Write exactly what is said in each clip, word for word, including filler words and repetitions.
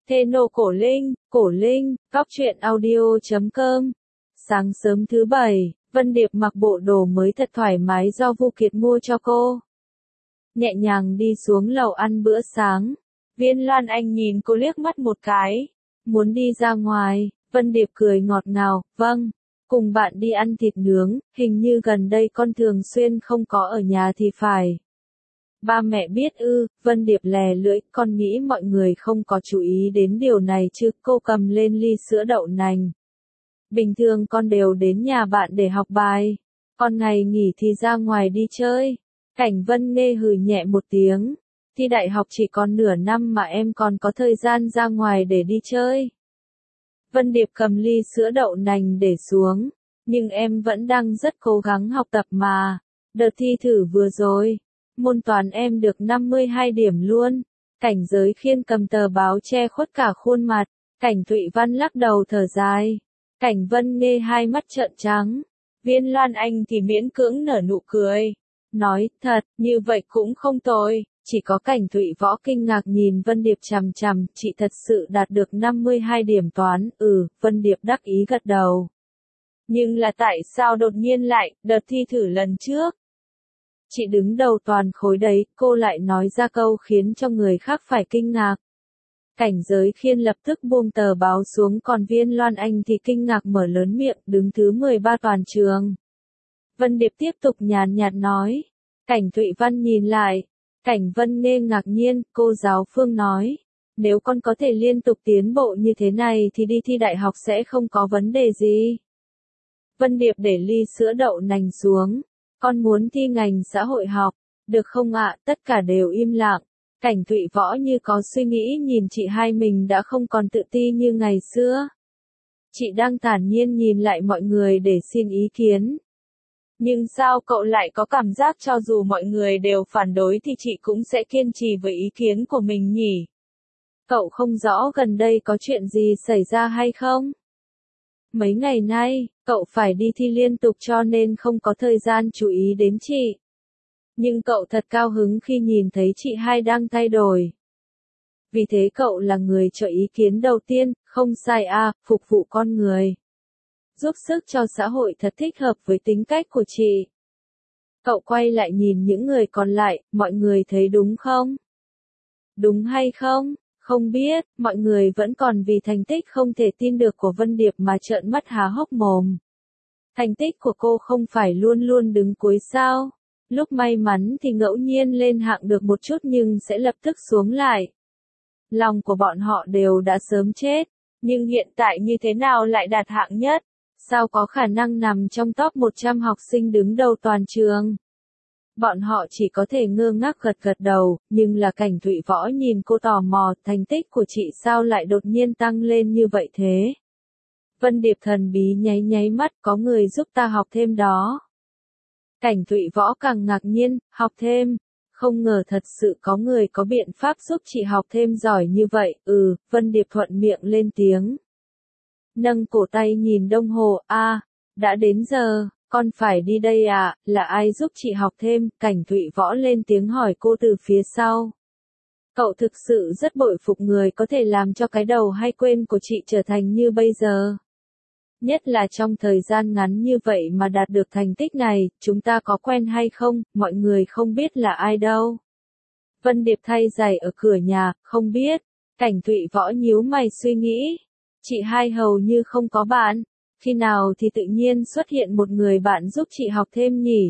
Theno Cổ Linh, Cổ Linh, cóc truyện audio chấm com. Sáng sớm thứ bảy, Vân Điệp mặc bộ đồ mới thật thoải mái do Vu Kiệt mua cho cô. Nhẹ nhàng đi xuống lầu ăn bữa sáng. Viên Loan Anh nhìn cô liếc mắt một cái. Muốn đi ra ngoài, Vân Điệp cười ngọt ngào, vâng. Cùng bạn đi ăn thịt nướng, hình như gần đây con thường xuyên không có ở nhà thì phải. Ba mẹ biết ư, Vân Điệp lè lưỡi, con nghĩ mọi người không có chú ý đến điều này chứ, cô cầm lên ly sữa đậu nành. Bình thường con đều đến nhà bạn để học bài, còn ngày nghỉ thì ra ngoài đi chơi. Cảnh Vân Nghê hừ nhẹ một tiếng, thi đại học chỉ còn nửa năm mà em còn có thời gian ra ngoài để đi chơi. Vân Điệp cầm ly sữa đậu nành để xuống, nhưng em vẫn đang rất cố gắng học tập mà, đợt thi thử vừa rồi. Môn toán em được năm mươi hai điểm luôn. Cảnh Giới Khiên cầm tờ báo che khuất cả khuôn mặt. Cảnh Thụy Văn lắc đầu thở dài. Cảnh Vân Nghê hai mắt trợn trắng. Viên Loan Anh thì miễn cưỡng nở nụ cười. Nói, thật, như vậy cũng không tồi. Chỉ có Cảnh Thụy Võ kinh ngạc nhìn Vân Điệp chằm chằm. Chị thật sự đạt được năm mươi hai điểm toán. Ừ, Vân Điệp đắc ý gật đầu. Nhưng là tại sao đột nhiên lại, đợt thi thử lần trước? Chị đứng đầu toàn khối đấy, cô lại nói ra câu khiến cho người khác phải kinh ngạc. Cảnh Giới Khiên lập tức buông tờ báo xuống, còn Viên Loan Anh thì kinh ngạc mở lớn miệng, đứng thứ mười ba toàn trường. Vân Điệp tiếp tục nhàn nhạt nói. Cảnh Thụy Văn nhìn lại. Cảnh Vân Nghê ngạc nhiên, cô giáo Phương nói. Nếu con có thể liên tục tiến bộ như thế này thì đi thi đại học sẽ không có vấn đề gì. Vân Điệp để ly sữa đậu nành xuống. Con muốn thi ngành xã hội học, được không ạ? Tất cả đều im lặng. Cảnh Thụy Võ như có suy nghĩ nhìn chị hai mình đã không còn tự ti như ngày xưa. Chị đang thản nhiên nhìn lại mọi người để xin ý kiến. Nhưng sao cậu lại có cảm giác cho dù mọi người đều phản đối thì chị cũng sẽ kiên trì với ý kiến của mình nhỉ? Cậu không rõ gần đây có chuyện gì xảy ra hay không? Mấy ngày nay, cậu phải đi thi liên tục cho nên không có thời gian chú ý đến chị. Nhưng cậu thật cao hứng khi nhìn thấy chị hai đang thay đổi. Vì thế cậu là người cho ý kiến đầu tiên, không sai à, phục vụ con người. Giúp sức cho xã hội thật thích hợp với tính cách của chị. Cậu quay lại nhìn những người còn lại, mọi người thấy đúng không? Đúng hay không? Không biết, mọi người vẫn còn vì thành tích không thể tin được của Vân Điệp mà trợn mắt há hốc mồm. Thành tích của cô không phải luôn luôn đứng cuối sao? Lúc may mắn thì ngẫu nhiên lên hạng được một chút nhưng sẽ lập tức xuống lại. Lòng của bọn họ đều đã sớm chết, nhưng hiện tại như thế nào lại đạt hạng nhất? Sao có khả năng nằm trong top một trăm học sinh đứng đầu toàn trường? Bọn họ chỉ có thể ngơ ngác gật gật đầu, nhưng là Cảnh Thụy Võ nhìn cô tò mò, thành tích của chị sao lại đột nhiên tăng lên như vậy thế? Vân Điệp thần bí nháy nháy mắt, có người giúp ta học thêm đó. Cảnh Thụy Võ càng ngạc nhiên, học thêm. Không ngờ thật sự có người có biện pháp giúp chị học thêm giỏi như vậy, ừ, Vân Điệp thuận miệng lên tiếng. Nâng cổ tay nhìn đồng hồ, a, à, đã đến giờ. Con phải đi đây à, là ai giúp chị học thêm? Cảnh Thụy Võ lên tiếng hỏi cô từ phía sau. Cậu thực sự rất bội phục người có thể làm cho cái đầu hay quên của chị trở thành như bây giờ. Nhất là trong thời gian ngắn như vậy mà đạt được thành tích này, chúng ta có quen hay không, mọi người không biết là ai đâu. Vân Điệp thay giày ở cửa nhà, không biết. Cảnh Thụy Võ nhíu mày suy nghĩ. Chị hai hầu như không có bạn. Khi nào thì tự nhiên xuất hiện một người bạn giúp chị học thêm nhỉ?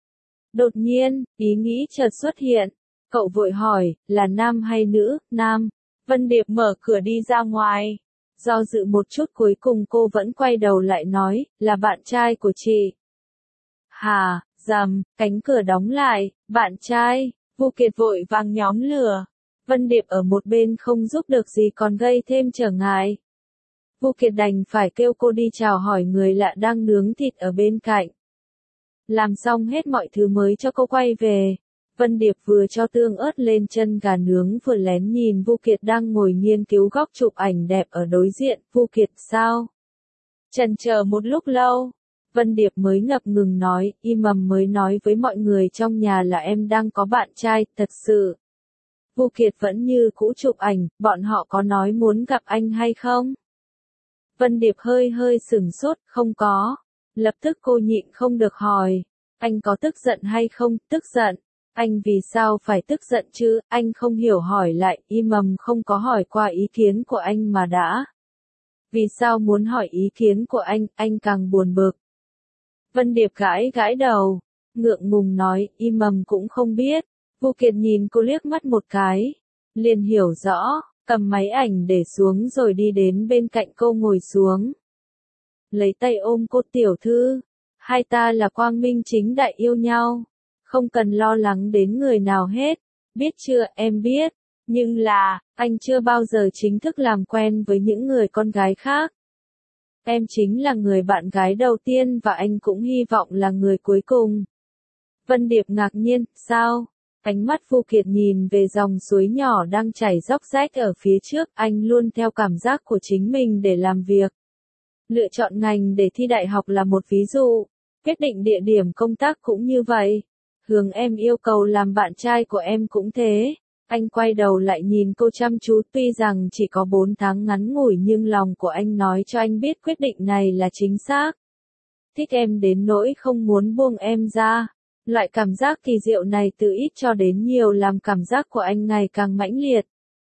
Đột nhiên, ý nghĩ chợt xuất hiện. Cậu vội hỏi, là nam hay nữ? Nam. Vân Điệp mở cửa đi ra ngoài. Do dự một chút cuối cùng cô vẫn quay đầu lại nói, là bạn trai của chị. Hà, rầm, cánh cửa đóng lại, bạn trai, Vu Kiệt vội vàng nhóm lửa. Vân Điệp ở một bên không giúp được gì còn gây thêm trở ngại. Vu Kiệt đành phải kêu cô đi chào hỏi người lạ đang nướng thịt ở bên cạnh. Làm xong hết mọi thứ mới cho cô quay về. Vân Điệp vừa cho tương ớt lên chân gà nướng vừa lén nhìn Vu Kiệt đang ngồi nghiên cứu góc chụp ảnh đẹp ở đối diện. Vu Kiệt sao? Chần chờ một lúc lâu. Vân Điệp mới ngập ngừng nói, im ầm mới nói với mọi người trong nhà là em đang có bạn trai, thật sự. Vu Kiệt vẫn như cũ chụp ảnh, bọn họ có nói muốn gặp anh hay không? Vân Điệp hơi hơi sửng sốt, không có. Lập tức cô nhịn không được hỏi, anh có tức giận hay không? Tức giận. Anh vì sao phải tức giận chứ? Anh không hiểu hỏi lại, im ầm không có hỏi qua ý kiến của anh mà đã. Vì sao muốn hỏi ý kiến của anh, anh càng buồn bực. Vân Điệp gãi gãi đầu, ngượng ngùng nói, im ầm cũng không biết. Vu Kiệt nhìn cô liếc mắt một cái, liền hiểu rõ, cầm máy ảnh để xuống rồi đi đến bên cạnh cô ngồi xuống. Lấy tay ôm cô, tiểu thư, hai ta là quang minh chính đại yêu nhau, không cần lo lắng đến người nào hết, biết chưa? Em biết, nhưng là, anh chưa bao giờ chính thức làm quen với những người con gái khác. Em chính là người bạn gái đầu tiên và anh cũng hy vọng là người cuối cùng. Vân Điệp ngạc nhiên, sao? Ánh mắt Vu Kiệt nhìn về dòng suối nhỏ đang chảy róc rách ở phía trước, anh luôn theo cảm giác của chính mình để làm việc. Lựa chọn ngành để thi đại học là một ví dụ, quyết định địa điểm công tác cũng như vậy. Hướng em yêu cầu làm bạn trai của em cũng thế. Anh quay đầu lại nhìn cô chăm chú, tuy rằng chỉ có bốn tháng ngắn ngủi nhưng lòng của anh nói cho anh biết quyết định này là chính xác. Thích em đến nỗi không muốn buông em ra. Loại cảm giác kỳ diệu này từ ít cho đến nhiều làm cảm giác của anh ngày càng mãnh liệt.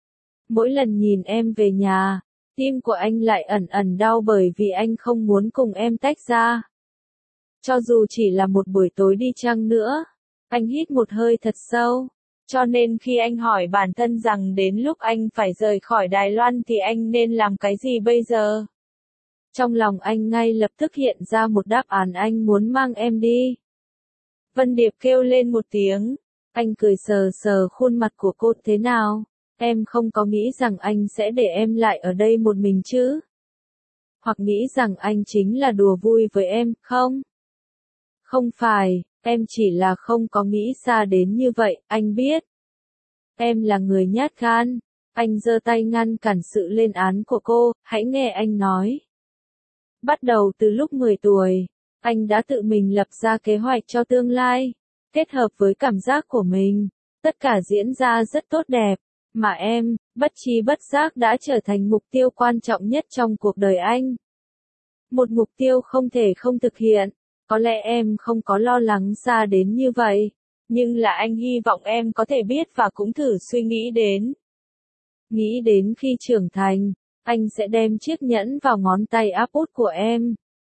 Mỗi lần nhìn em về nhà, tim của anh lại ẩn ẩn đau bởi vì anh không muốn cùng em tách ra. Cho dù chỉ là một buổi tối đi chăng nữa, anh hít một hơi thật sâu. Cho nên khi anh hỏi bản thân rằng đến lúc anh phải rời khỏi Đài Loan thì anh nên làm cái gì bây giờ? Trong lòng anh ngay lập tức hiện ra một đáp án, anh muốn mang em đi. Vân Điệp kêu lên một tiếng, anh cười sờ sờ khuôn mặt của cô, thế nào? Em không có nghĩ rằng anh sẽ để em lại ở đây một mình chứ? Hoặc nghĩ rằng anh chính là đùa vui với em, không? Không phải, em chỉ là không có nghĩ xa đến như vậy, anh biết. Em là người nhát gan. Anh giơ tay ngăn cản sự lên án của cô, hãy nghe anh nói. Bắt đầu từ lúc mười tuổi, anh đã tự mình lập ra kế hoạch cho tương lai, kết hợp với cảm giác của mình. Tất cả diễn ra rất tốt đẹp, mà em, bất tri bất giác đã trở thành mục tiêu quan trọng nhất trong cuộc đời anh. Một mục tiêu không thể không thực hiện. Có lẽ em không có lo lắng xa đến như vậy, nhưng là anh hy vọng em có thể biết và cũng thử suy nghĩ đến. Nghĩ đến khi trưởng thành, anh sẽ đem chiếc nhẫn vào ngón tay áp út của em.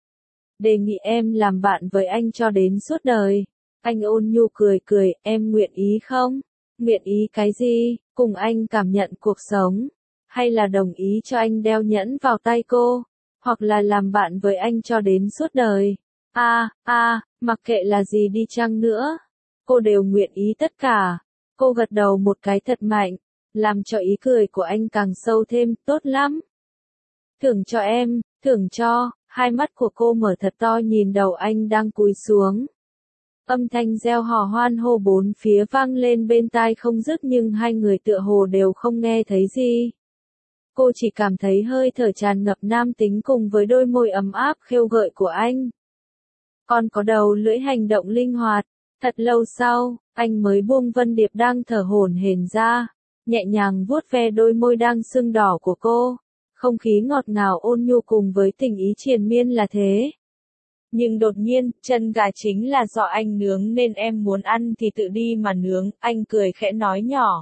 Đề nghị em làm bạn với anh cho đến suốt đời. Anh ôn nhu cười cười, em nguyện ý không? Nguyện ý cái gì? Cùng anh cảm nhận cuộc sống? Hay là đồng ý cho anh đeo nhẫn vào tay cô? Hoặc là làm bạn với anh cho đến suốt đời? A, à, a, à, mặc kệ là gì đi chăng nữa, cô đều nguyện ý tất cả. Cô gật đầu một cái thật mạnh, làm cho ý cười của anh càng sâu thêm, tốt lắm. Thưởng cho em, thưởng cho, hai mắt của cô mở thật to nhìn đầu anh đang cúi xuống. Âm thanh reo hò hoan hô bốn phía vang lên bên tai không dứt nhưng hai người tựa hồ đều không nghe thấy gì. Cô chỉ cảm thấy hơi thở tràn ngập nam tính cùng với đôi môi ấm áp khêu gợi của anh. Còn có đầu lưỡi hành động linh hoạt. Thật lâu sau, anh mới buông Vân Điệp đang thở hổn hển ra, nhẹ nhàng vuốt ve đôi môi đang sưng đỏ của cô. Không khí ngọt ngào ôn nhu cùng với tình ý triền miên là thế. Nhưng đột nhiên, chân gà chính là do anh nướng nên em muốn ăn thì tự đi mà nướng, anh cười khẽ nói nhỏ.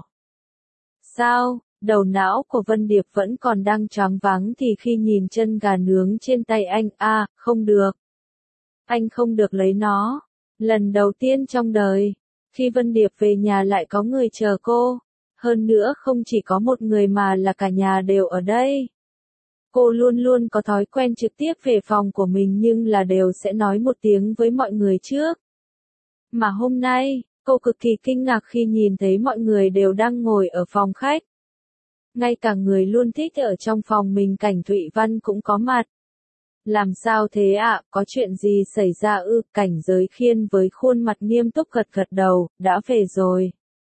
Sao? Đầu não của Vân Điệp vẫn còn đang choáng váng thì khi nhìn chân gà nướng trên tay anh, a, à, không được. Anh không được lấy nó. Lần đầu tiên trong đời, khi Vân Điệp về nhà lại có người chờ cô. Hơn nữa không chỉ có một người mà là cả nhà đều ở đây. Cô luôn luôn có thói quen trực tiếp về phòng của mình nhưng là đều sẽ nói một tiếng với mọi người trước. Mà hôm nay, cô cực kỳ kinh ngạc khi nhìn thấy mọi người đều đang ngồi ở phòng khách. Ngay cả người luôn thích ở trong phòng mình Cảnh Thụy Văn cũng có mặt. Làm sao thế ạ, à? Có chuyện gì xảy ra ư? Cảnh Giới Khiên với khuôn mặt nghiêm túc gật gật đầu, đã về rồi.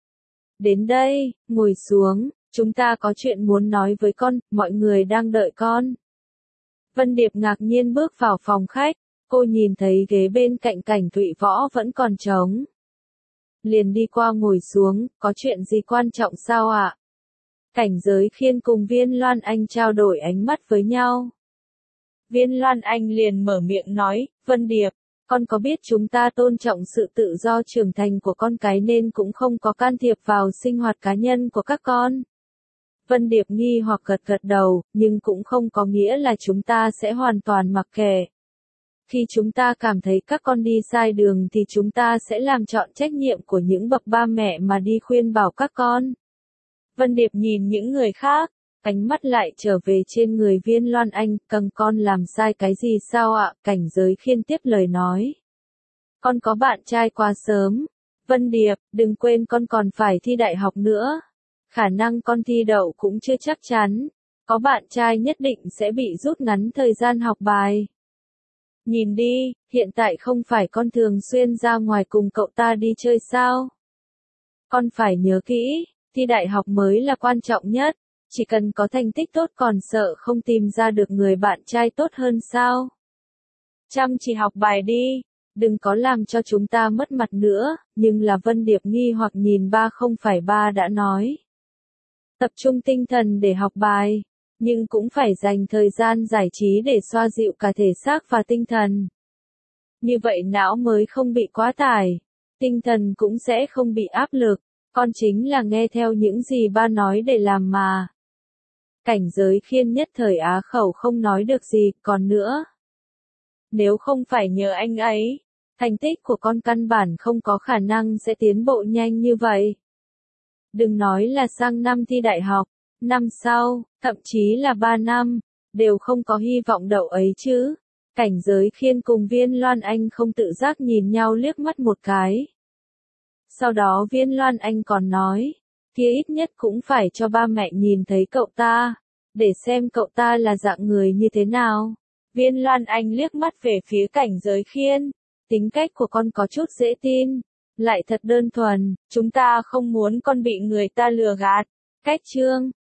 Đến đây, ngồi xuống, chúng ta có chuyện muốn nói với con, mọi người đang đợi con. Vân Điệp ngạc nhiên bước vào phòng khách, cô nhìn thấy ghế bên cạnh Cảnh Thụy Võ vẫn còn trống. liền đi qua ngồi xuống, có chuyện gì quan trọng sao ạ? Cảnh Giới Khiên cùng Viên Loan Anh trao đổi ánh mắt với nhau. Viên Loan Anh liền mở miệng nói, Vân Điệp, con có biết chúng ta tôn trọng sự tự do trưởng thành của con cái nên cũng không có can thiệp vào sinh hoạt cá nhân của các con. Vân Điệp nghi hoặc gật gật đầu, nhưng cũng không có nghĩa là chúng ta sẽ hoàn toàn mặc kệ. Khi chúng ta cảm thấy các con đi sai đường thì chúng ta sẽ làm trọn trách nhiệm của những bậc ba mẹ mà đi khuyên bảo các con. Vân Điệp nhìn những người khác, ánh mắt lại trở về trên người Viên Loan Anh, cần con làm sai cái gì sao ạ? Cảnh Giới Khiên tiếp lời nói. Con có bạn trai quá sớm. Vân Điệp, đừng quên con còn phải thi đại học nữa. Khả năng con thi đậu cũng chưa chắc chắn. Có bạn trai nhất định sẽ bị rút ngắn thời gian học bài. Nhìn đi, hiện tại không phải con thường xuyên ra ngoài cùng cậu ta đi chơi sao? Con phải nhớ kỹ, thi đại học mới là quan trọng nhất. Chỉ cần có thành tích tốt còn sợ không tìm ra được người bạn trai tốt hơn sao? Chăm chỉ học bài đi, đừng có làm cho chúng ta mất mặt nữa, nhưng là Vân Điệp nghi hoặc nhìn ba không phải ba đã nói. Tập trung tinh thần để học bài, nhưng cũng phải dành thời gian giải trí để xoa dịu cả thể xác và tinh thần. Như vậy não mới không bị quá tải, tinh thần cũng sẽ không bị áp lực, con chính là nghe theo những gì ba nói để làm mà. Cảnh Giới Khiên nhất thời á khẩu không nói được gì, còn nữa. Nếu không phải nhờ anh ấy, thành tích của con căn bản không có khả năng sẽ tiến bộ nhanh như vậy. Đừng nói là sang năm thi đại học, năm sau, thậm chí là ba năm, đều không có hy vọng đậu ấy chứ. Cảnh Giới Khiên cùng Viên Loan Anh không tự giác nhìn nhau liếc mắt một cái. Sau đó Viên Loan Anh còn nói, kia ít nhất cũng phải cho ba mẹ nhìn thấy cậu ta, để xem cậu ta là dạng người như thế nào. Viên Loan Anh liếc mắt về phía Cảnh Giới Khiên, tính cách của con có chút dễ tin, lại thật đơn thuần, chúng ta không muốn con bị người ta lừa gạt. Cách chương